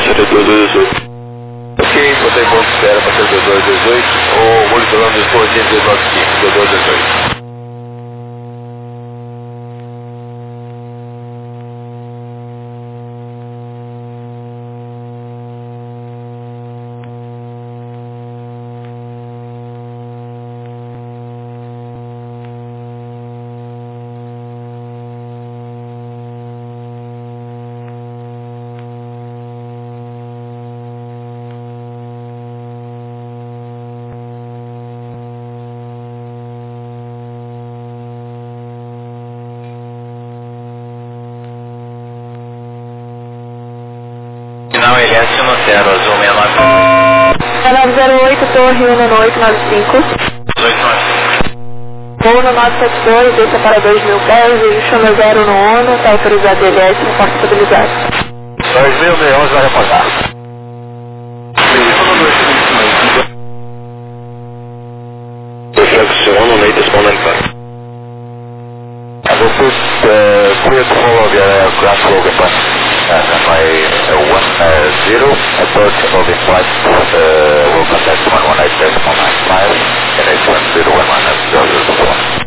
7218. Ok, botei ponto de espera para ser 2218, ou monitorando Lisboa 8295, 2218. Final LS 10, azul 908, Torre 19895. 1895. Voo no 972, desça para 2.000 pés, e chama 0 no ONU, está autorizado LS no porta estabilizado. 2611 vai reportar. Reflexiono, latest moment back. I will put clear to follow the ground program button by 10, approach of the flight will contact 118.195 and it's 1011.004.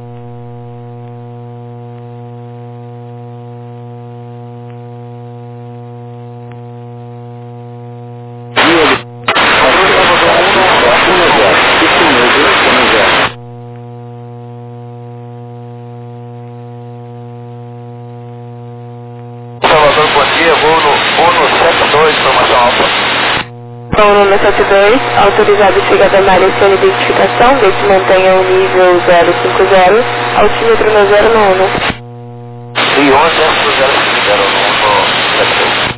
Salvador, bom dia, voo no 72, formação alta. Voo no 72, autorizado chegada à área sem identificação, desde mantenha o nível 050, altímetro no 0 no ONU. E 11 é do 050 no 72.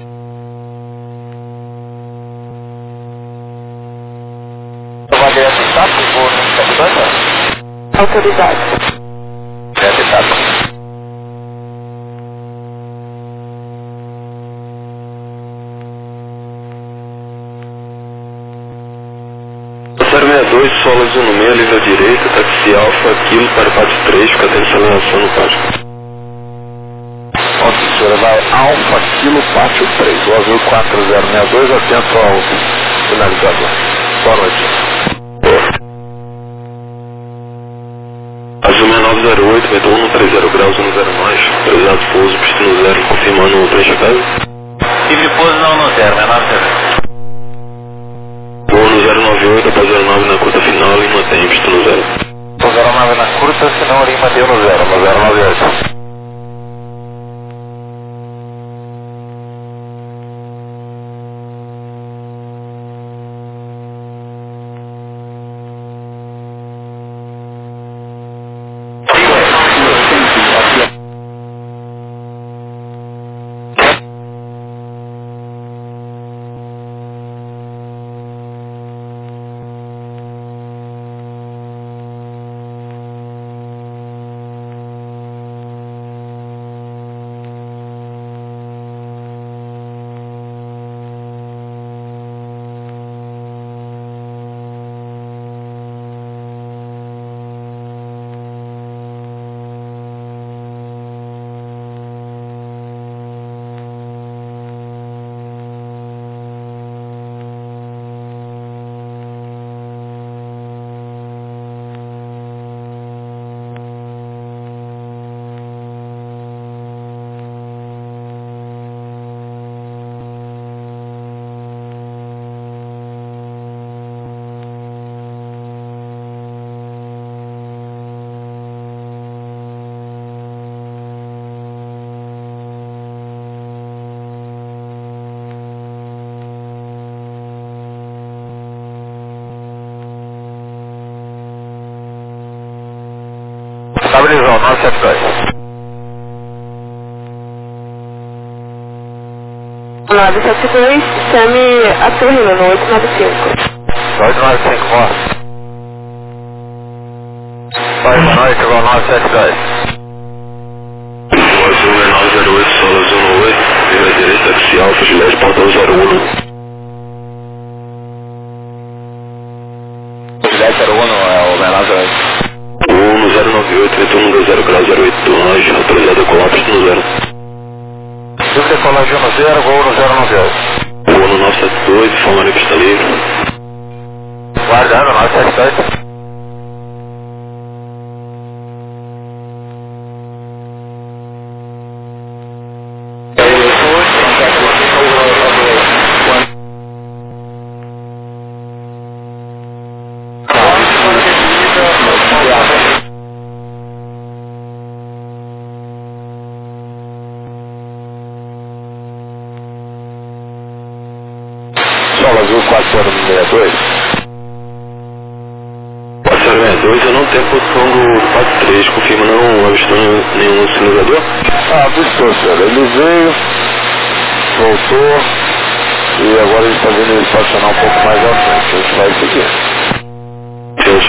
Vai direto em etapa, voo no 72, né? Autorizado. Direto em etapa. Passar 62, solo azul no meio, livre à direita, táxi alfa, quilo para parte 3, fica tendo aceleração no pático. Ok, senhora, vai Alfa Kilo Pátio 3, o azul 4062, atento ao sinalizador. Boa noite. Azul 6908, retorno 30 graus, 10 mais, autorizado pouso, pistino 0, confirmando o trecho a casa. Livre pouso não no 0, menor 0. Voo no 098, após 09 na curta final e mantém pistino 0. O 09 na curta, senão ele mantém no 0, no 098. Estabilizou, 972. 972, chame a Torre no 895. 895, boa. Boa noite, voo 972. O azul é 908, solo azul no 8, livre à direita, táxi alfa, Gillette, portão 01. Gillette 01 é o menor 08. Voo no 098, retorno do 0 grau 082, autorizado a colapso no 0. Dúvida colagem no 0, voo no 098. 972, informando que está livre. Guardando, 972. Sol Azul 4062. 462, eu não tenho posição do 43, confirma não avistou nenhum sinalizador? Avistou, senhor. Ele veio, voltou, e agora ele está vindo ele estacionar um pouco mais à frente. A gente vai seguir. Deus.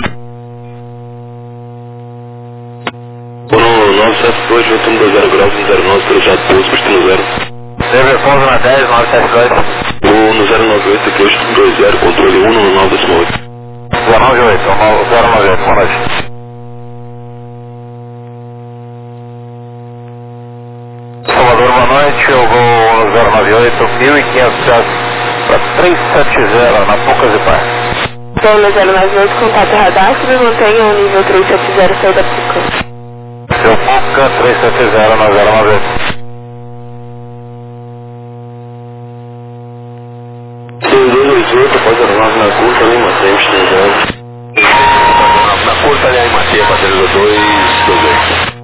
Foram 972, 2120 graus, 09, projeto 12, pistão 0. Teve pouso na 10, 972. Vou no 098, 220, controle 1 no 928. 098, 098, boa noite. Salvador, boa noite, eu vou no 098, 1500 para 370 na Poucas e Paz. Então, no 098, contato radastro e mantenha o nível 370, saída Puca. Seu Puca, 370 na 098. 2288, após a 9 na curta, ali mantém pistão 0. Na curta ali, Matia, para 228.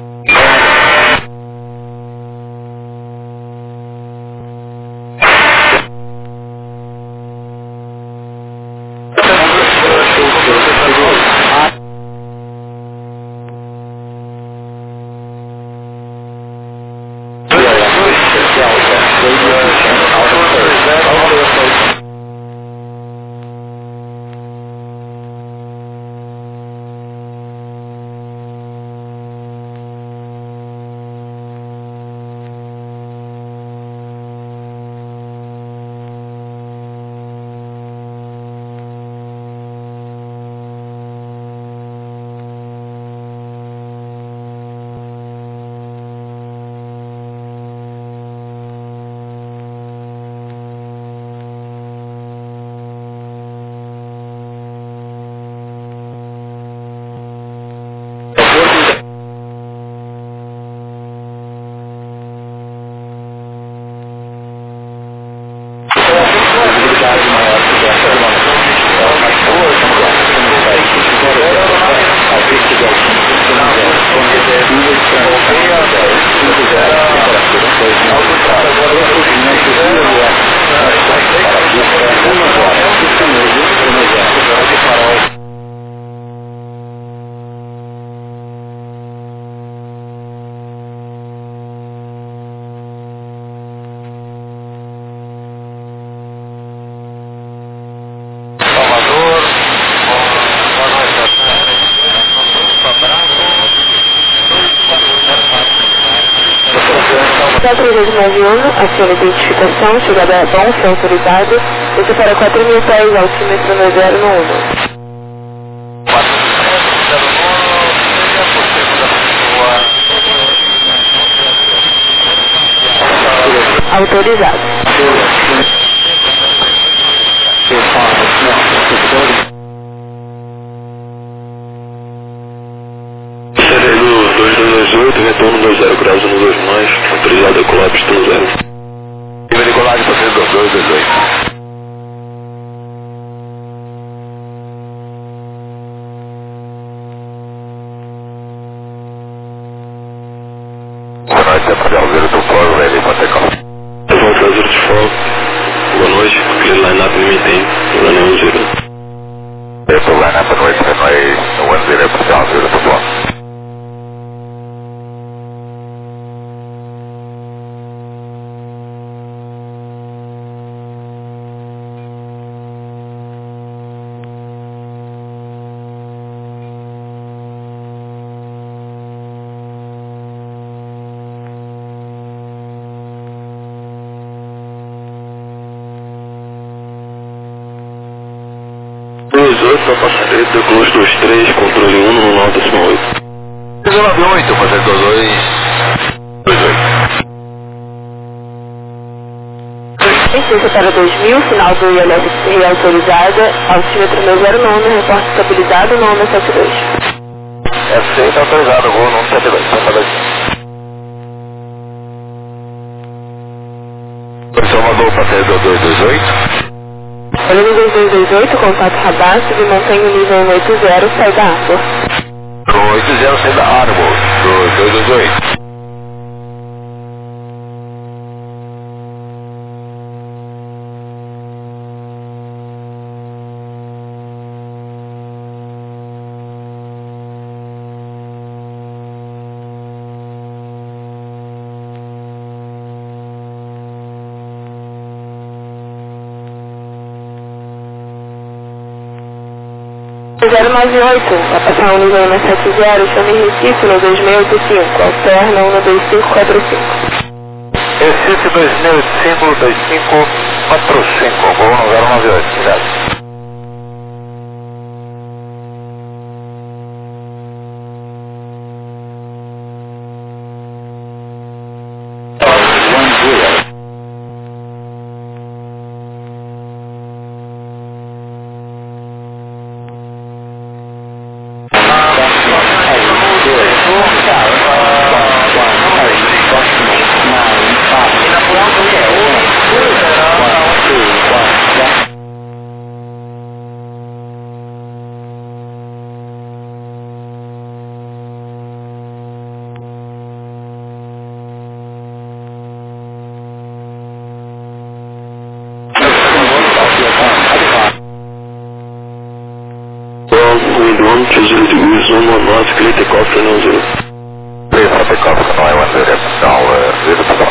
Patrulha de Naviano, aciona identificação, chegada a bom, foi autorizado. Desce para 4.000 pés, altímetro 90 no 1. Autorizado. Sereno 2228, retorno 20 graus no 2 mais, autorizado a colar pistão 0. Nível de colagem para 228. Boa noite, é para Alveiro do Polo, ele pode ter calma. Eu vou fazer de fogo. Boa noite, aquele line-up me mantém, não é nenhum zero. Esse line-up à noite, no 10 para Alveiro do Polo. Para Passareta, Close 23, controle 1 no 9.8. 098, fazer 22. 28. Licença para 2000, final do ILS autorizada, altímetro 609, reporte estabilizado, nome 72. F6 autorizado, voo número 72. Salvador, passageiro 2228. Olha no 2228, contato radar, submantém o nível 180, sai da água. 180, sai da Arbor, 2228. Zero 98, vai passar o nível 170, chame Recife no 2685, alterna 12545. Recife 2085-2545, voo no 098, cuidado. Wind 120 degrees, 119, clear takeoff, runway 0. Please have takeoff, runway 10, now 0 takeoff.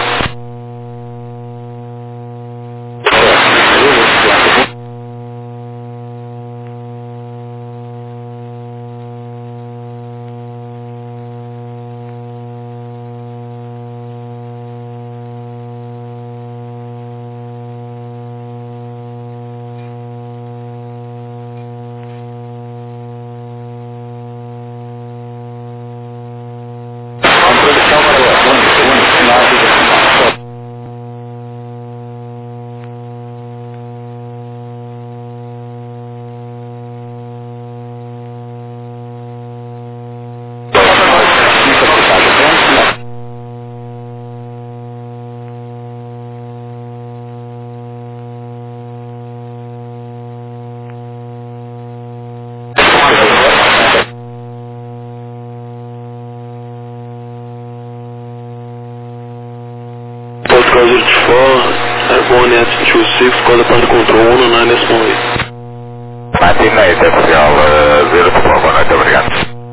Cruiser 4, 1S26, call upon control 109S18. Matinate, oficial 0 takeoff, boa noite, obrigado.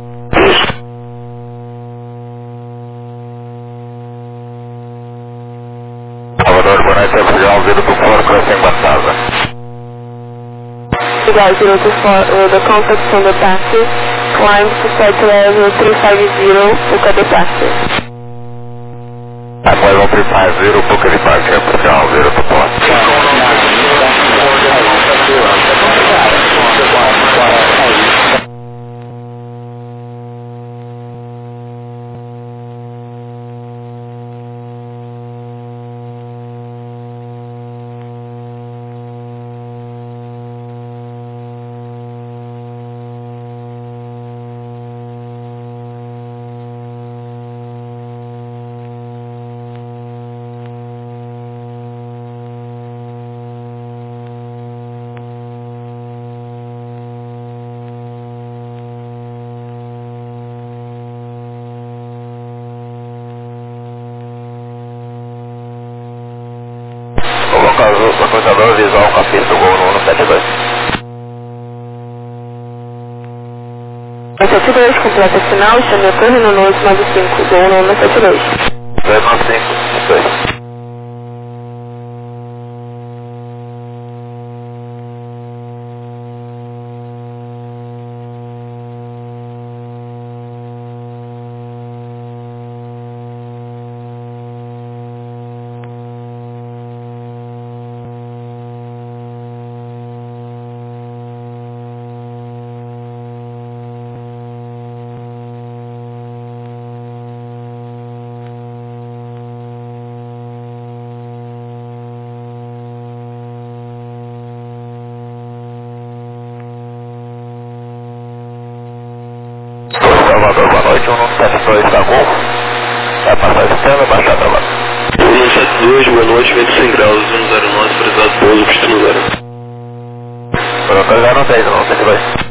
Salvador, boa noite, oficial 0 takeoff, crossing Bantaza. Guys, 024, the contact from the taxi, climb to flight level 350, book at the taxi. At level 350, book a departure, oficial 0 takeoff. Localizador visual capítulo voo no 172. 172, completa final, chame a torre no 895, voo no 172. 295, 2. 172 da Gol. Vai passar esse tema e baixar pra lá. 172, boa noite, vento 100 graus, 109, prezado pouso, pistão 0. Vou localizar no 10, 92.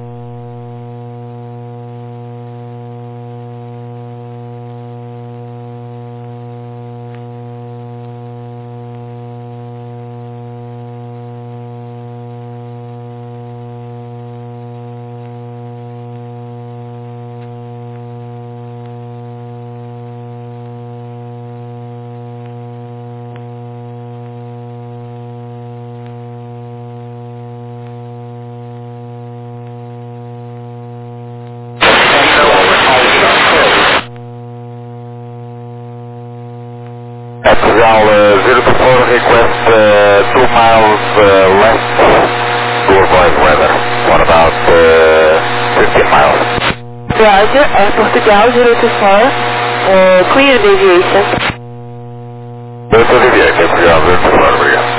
Axel 024, request 2 miles left to avoid weather. What about 15 miles? Roger, Portugal 024, clear deviation. Eu estou deviando, Portugal 024, obrigado.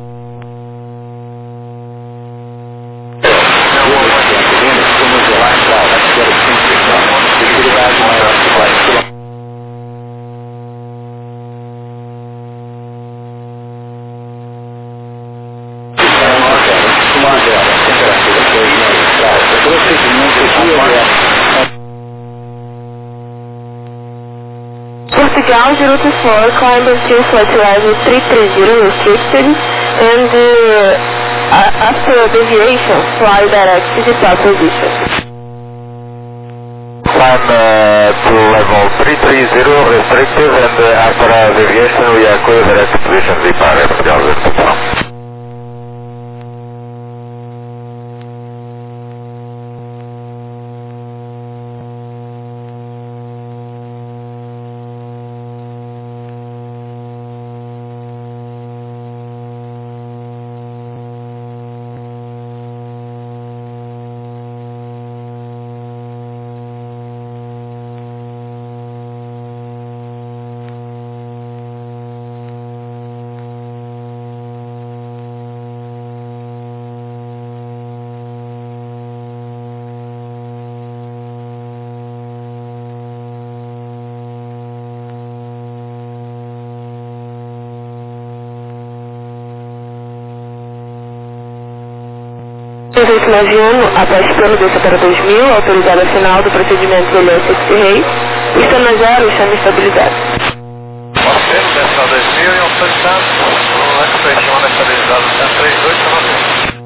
Portugal 024, climb until flight level 330 restricted, and after deviation, fly direct to depart position. Climb to level 330 restricted, and after deviation we are clear direct to position depart Portugal 024. Presente Naviano, após plano desça para 2000, autorizada final do procedimento do LSX Rei, pista na 0, chama estabilidade. Ok, desça 2000 e um touchdown, o expectation estabilizado 132, chama 0.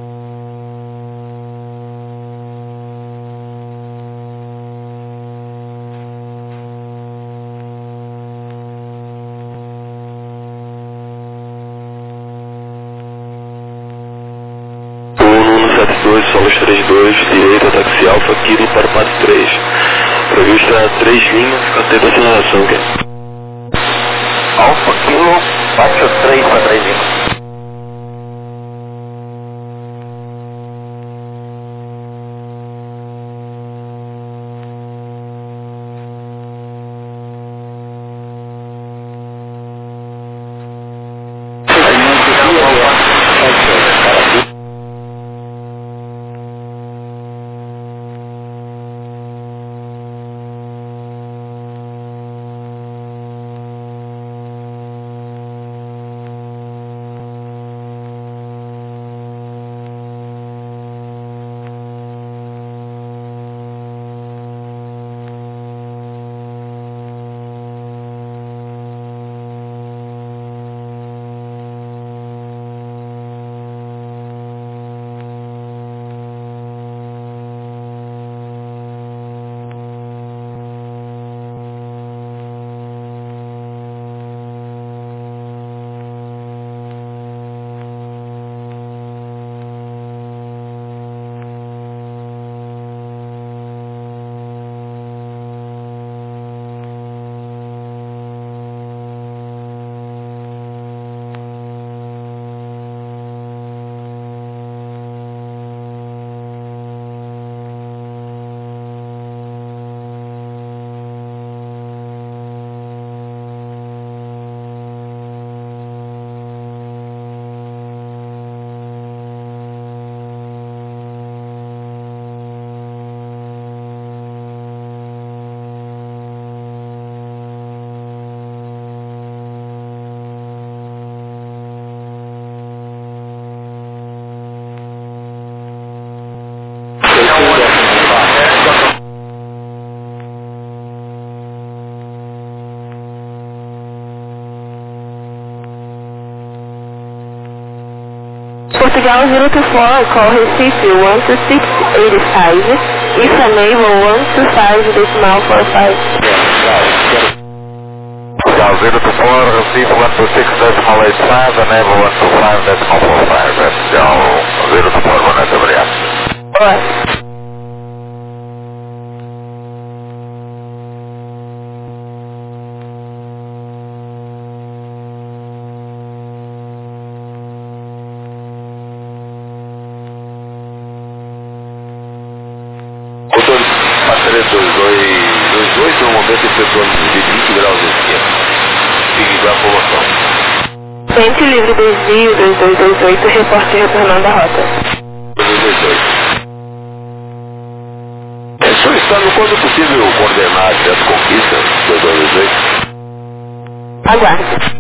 Solos 32, direita, táxi alfa, Kilo para pato 3. Prevista 3 linhas, cateta aceleração, ok? Alfa Kilo, baixo 3 para 3 linhas. Portugal 024, call Recife 12685, if enable 125 decimal 45. Portugal 024, Recife 126.85, enable 125.45. Portugal 024, boa noite, obrigado. Boa. Matéria 22, no momento efetuando de 20 graus de esquerda. Siga a formação. Frente livre desvio 2228, reporte retornando a rota. 2228. Solicitando quando possível coordenadas das conquistas 2228. Aguarde.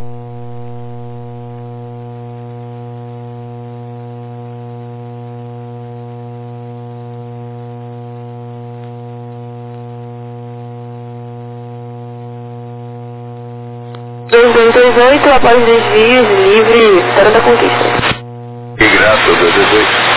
Após desvios, livre, Serra da Conquista. E graças a 18.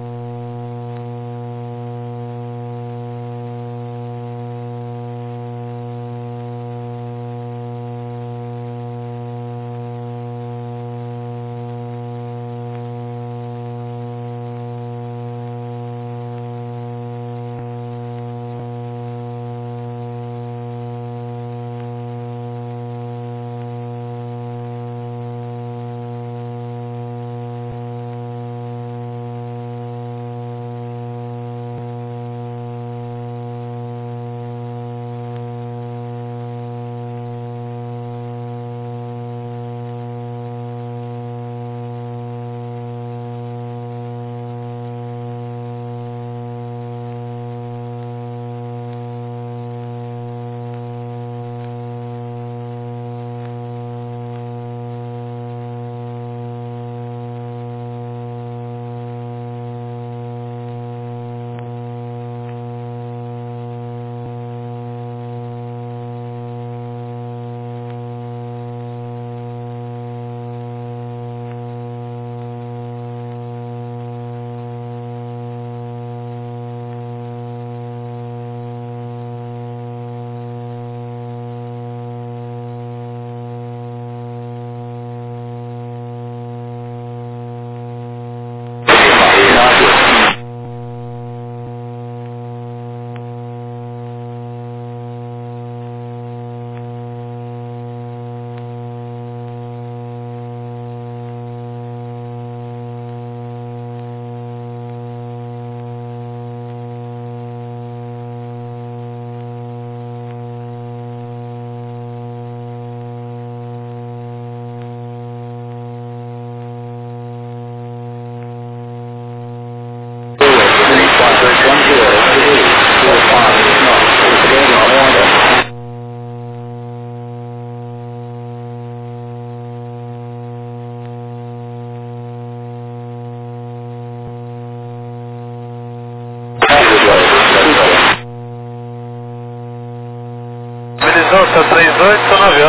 Tá 38, tô no avião.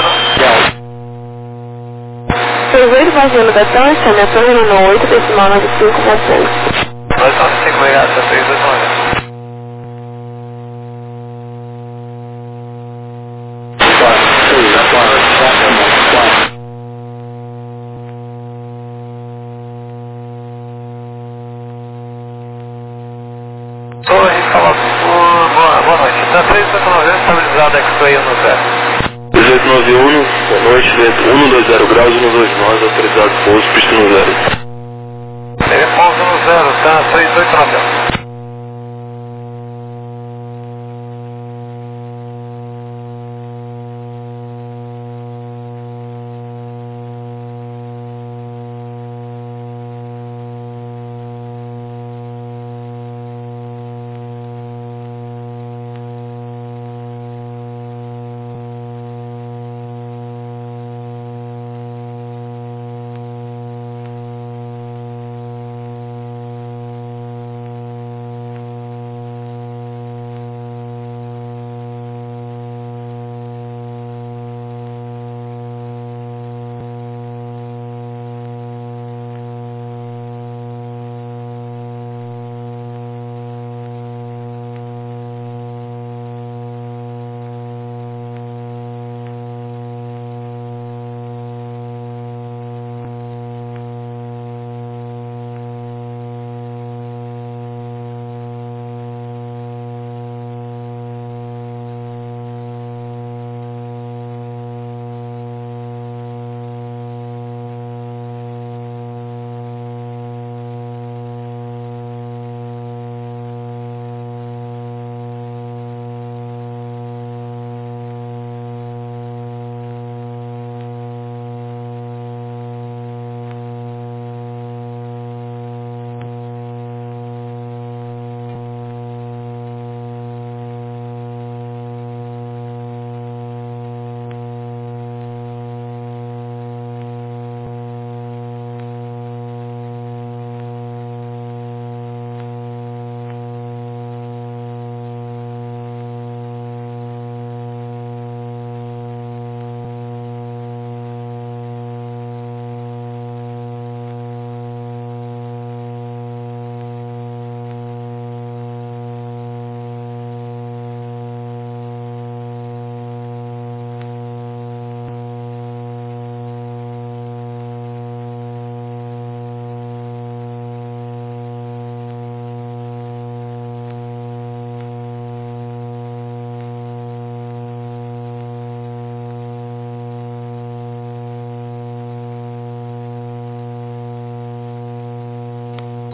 38 fazendo da Tancha, minha torre no 8, decimal 95, 700. 295, obrigado, tá 38 no avião. Torre, fala, boa noite. Tá 38 no avião, estabilizado, X-Ray no 0. 1891, boa noite, vento 120 graus, 129, autorizado pouso, pista no 0. Ele pouso no 0, tá 38 no avião.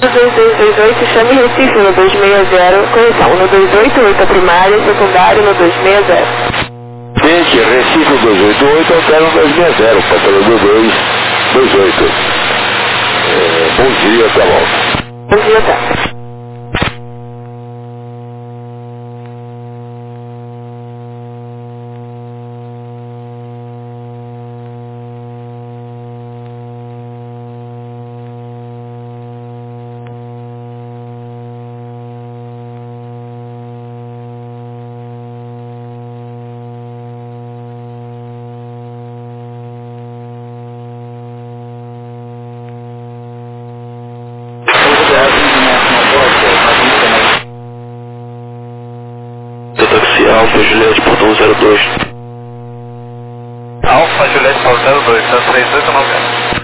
2228, chame Recife no 260, correção, no 288 a primária, secundário no 260. Gente, Recife 288, altera 260, patrulha 228. Bom dia, até logo. Bom dia, até. Alfa Juliette, portão 02. Alfa Juliette, portão 02, tá 3890.